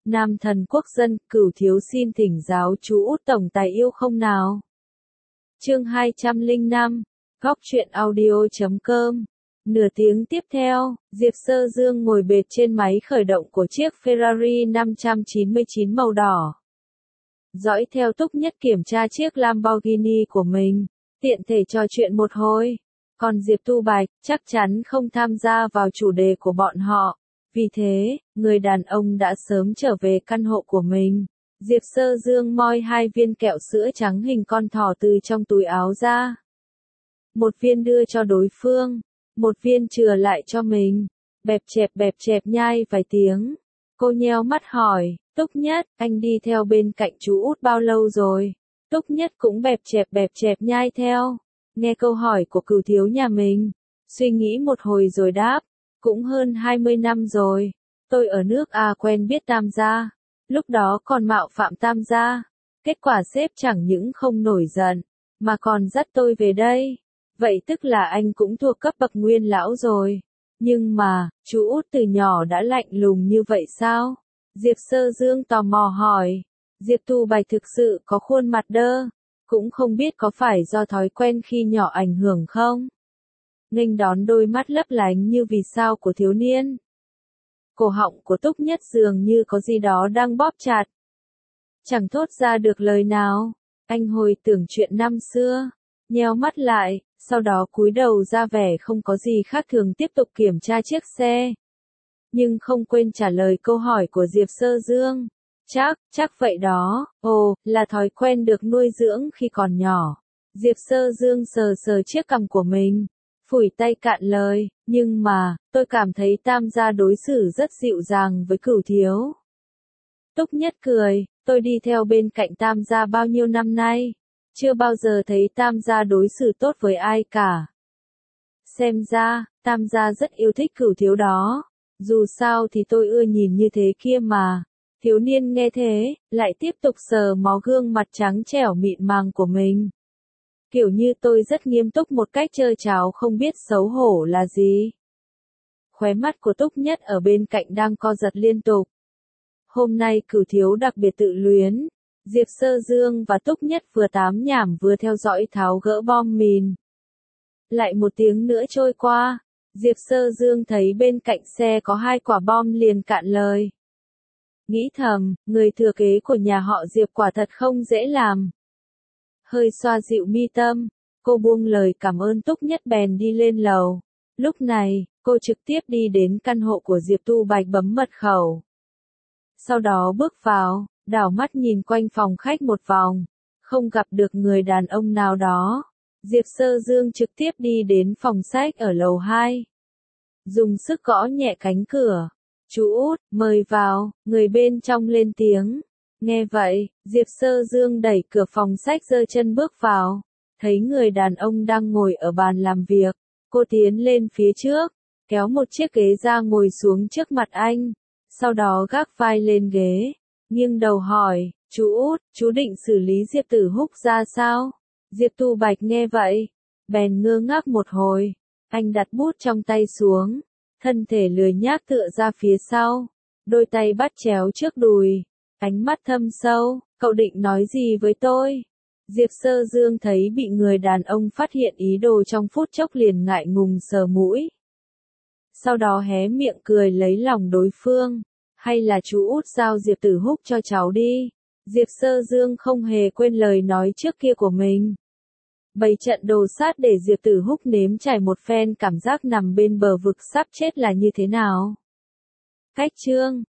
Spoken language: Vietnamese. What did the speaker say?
Nam thần quốc dân, Cửu thiếu xin thỉnh giáo chú Út tổng tài yêu không nào. Chương 205, Góc truyện audio.com. Nửa tiếng tiếp theo, Diệp Sơ Dương ngồi bệt trên máy khởi động của chiếc Ferrari 599 màu đỏ. Dõi theo Túc Nhất kiểm tra chiếc Lamborghini của mình, tiện thể trò chuyện một hồi. Còn Diệp Tu Bạch chắc chắn không tham gia vào chủ đề của bọn họ. Vì thế, người đàn ông đã sớm trở về căn hộ của mình. Diệp Sơ Dương moi 2 viên kẹo sữa trắng hình con thỏ từ trong túi áo ra. Một viên đưa cho đối phương, một viên chừa lại cho mình. Bẹp chẹp nhai vài tiếng. Cô nheo mắt hỏi, Túc Nhất, anh đi theo bên cạnh chú Út bao lâu rồi? Túc Nhất cũng bẹp chẹp nhai theo. Nghe câu hỏi của Cửu thiếu nhà mình, suy nghĩ một hồi rồi đáp, cũng hơn 20 năm rồi. Tôi ở nước A quen biết Tam gia, lúc đó còn mạo phạm Tam gia. Kết quả sếp chẳng những không nổi giận, mà còn dắt tôi về đây. Vậy tức là anh cũng thuộc cấp bậc nguyên lão rồi. Nhưng mà, chú Út từ nhỏ đã lạnh lùng như vậy sao? Diệp Sơ Dương tò mò hỏi. Diệp Tu Bạch thực sự có khuôn mặt đơ, cũng không biết có phải do thói quen khi nhỏ ảnh hưởng không? Nghênh đón đôi mắt lấp lánh như vì sao của thiếu niên. Cổ họng của Túc Nhất dường như có gì đó đang bóp chặt. Chẳng thốt ra được lời nào. Anh hồi tưởng chuyện năm xưa, nheo mắt lại, sau đó cúi đầu ra vẻ không có gì khác thường tiếp tục kiểm tra chiếc xe. Nhưng không quên trả lời câu hỏi của Diệp Sơ Dương. Chắc vậy đó, là thói quen được nuôi dưỡng khi còn nhỏ. Diệp Sơ Dương sờ chiếc cằm của mình, phủi tay cạn lời, nhưng mà, tôi cảm thấy Tam gia đối xử rất dịu dàng với Cửu thiếu. Túc Nhất cười, tôi đi theo bên cạnh Tam gia bao nhiêu năm nay, chưa bao giờ thấy Tam gia đối xử tốt với ai cả. Xem ra, Tam gia rất yêu thích Cửu thiếu đó, dù sao thì tôi ưa nhìn như thế kia mà. Thiếu niên nghe thế, lại tiếp tục sờ mó gương mặt trắng trẻo mịn màng của mình. Kiểu như tôi rất nghiêm túc một cách trơ tráo không biết xấu hổ là gì. Khóe mắt của Túc Nhất ở bên cạnh đang co giật liên tục. Hôm nay Cửu thiếu đặc biệt tự luyến. Diệp Sơ Dương và Túc Nhất vừa tám nhảm vừa theo dõi tháo gỡ bom mìn. Lại một tiếng nữa trôi qua, Diệp Sơ Dương thấy bên cạnh xe có 2 quả bom liền cạn lời. Nghĩ thầm, người thừa kế của nhà họ Diệp quả thật không dễ làm. Hơi xoa dịu mi tâm, cô buông lời cảm ơn Túc Nhất bèn đi lên lầu. Lúc này, cô trực tiếp đi đến căn hộ của Diệp Tu Bạch bấm mật khẩu. Sau đó bước vào, đảo mắt nhìn quanh phòng khách một vòng, không gặp được người đàn ông nào đó. Diệp Sơ Dương trực tiếp đi đến phòng sách ở lầu 2. Dùng sức gõ nhẹ cánh cửa. Chú Út, mời vào, người bên trong lên tiếng. Nghe vậy, Diệp Sơ Dương đẩy cửa phòng sách giơ chân bước vào. Thấy người đàn ông đang ngồi ở bàn làm việc. Cô tiến lên phía trước, kéo một chiếc ghế ra ngồi xuống trước mặt anh. Sau đó gác vai lên ghế, nghiêng đầu hỏi, chú Út, chú định xử lý Diệp Tử Húc ra sao? Diệp Tu Bạch nghe vậy, bèn ngơ ngác một hồi. Anh đặt bút trong tay xuống. Thân thể lười nhác tựa ra phía sau, đôi tay bắt chéo trước đùi, ánh mắt thâm sâu, cậu định nói gì với tôi? Diệp Sơ Dương thấy bị người đàn ông phát hiện ý đồ trong phút chốc liền ngại ngùng sờ mũi. Sau đó hé miệng cười lấy lòng đối phương, hay là chú Út giao Diệp Tử Húc cho cháu đi. Diệp Sơ Dương không hề quên lời nói trước kia của mình. Bày trận đồ sát để Diệp Tử Húc nếm trải một phen cảm giác nằm bên bờ vực sắp chết là như thế nào. Cách chương